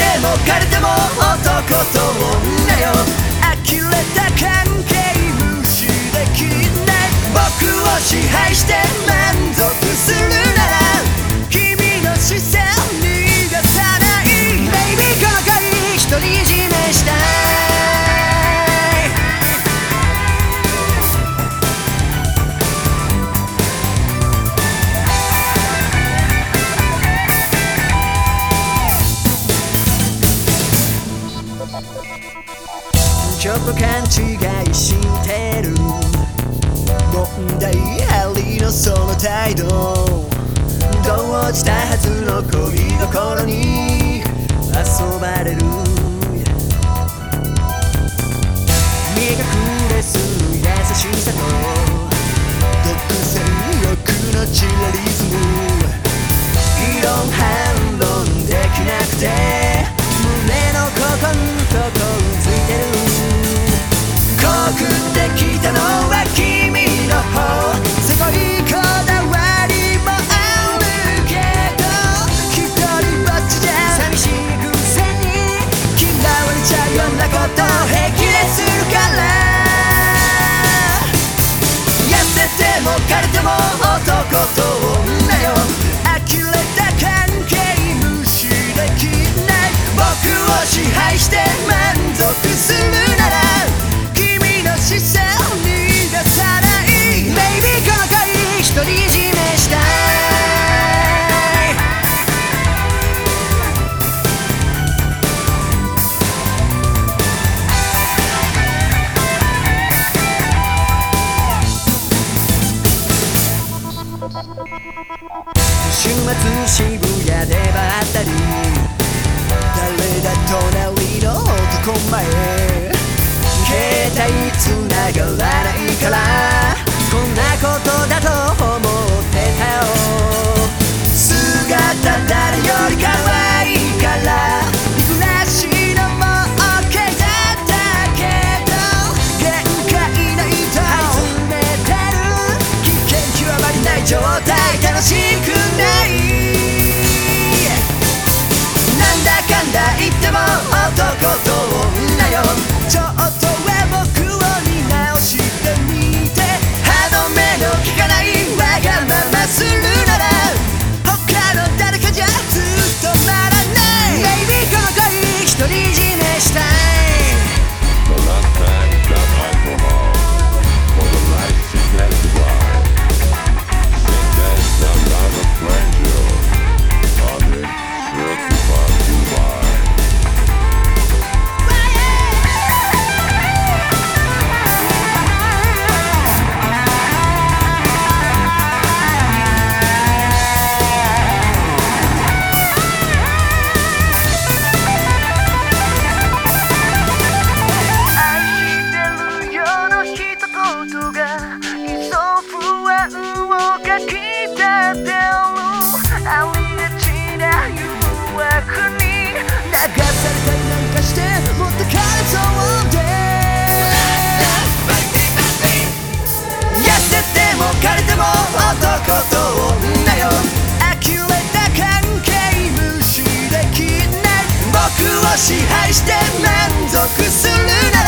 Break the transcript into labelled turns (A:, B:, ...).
A: ても枯れても男と女よ。呆れた関係無視できない。僕を支配して満足するなら君の視線逃がさない。Baby この恋独り占めしたい。ちょっと勘違いしてる。問題ありのその態度。動じたはずの恋心に遊ばれる。身が暮れす優しさと独占欲のチラリズム。異論反論できなくて胸のここんとこうついてる。告ってきたのは君の方。すごいこだわりもあるけど一人ぼっちじゃ寂しいくせに嫌われちゃうようなこと平気でするから。痩せても枯れても男と女よ。呆れた関係無視できない。僕を支配して満足するなら視線逃がさない。Baby この恋独り占めしたい。週末渋谷でばったり誰だ隣の男前。携帯繋がらないからこんなことだと思ってたよ。姿誰より可愛いからリフレッシュのも OK だったけど限界ないと追い詰めてる。危険極まりない状態楽しくない。なんだかんだ言っても男と女よ。ちょっと僕を見直してみて。歯の目の利かないわがままするなら他の誰かじゃずっとならない。Baby この恋独り占めしたい。枯れても男と女よ。呆れた関係無視できない。僕を支配して満足するな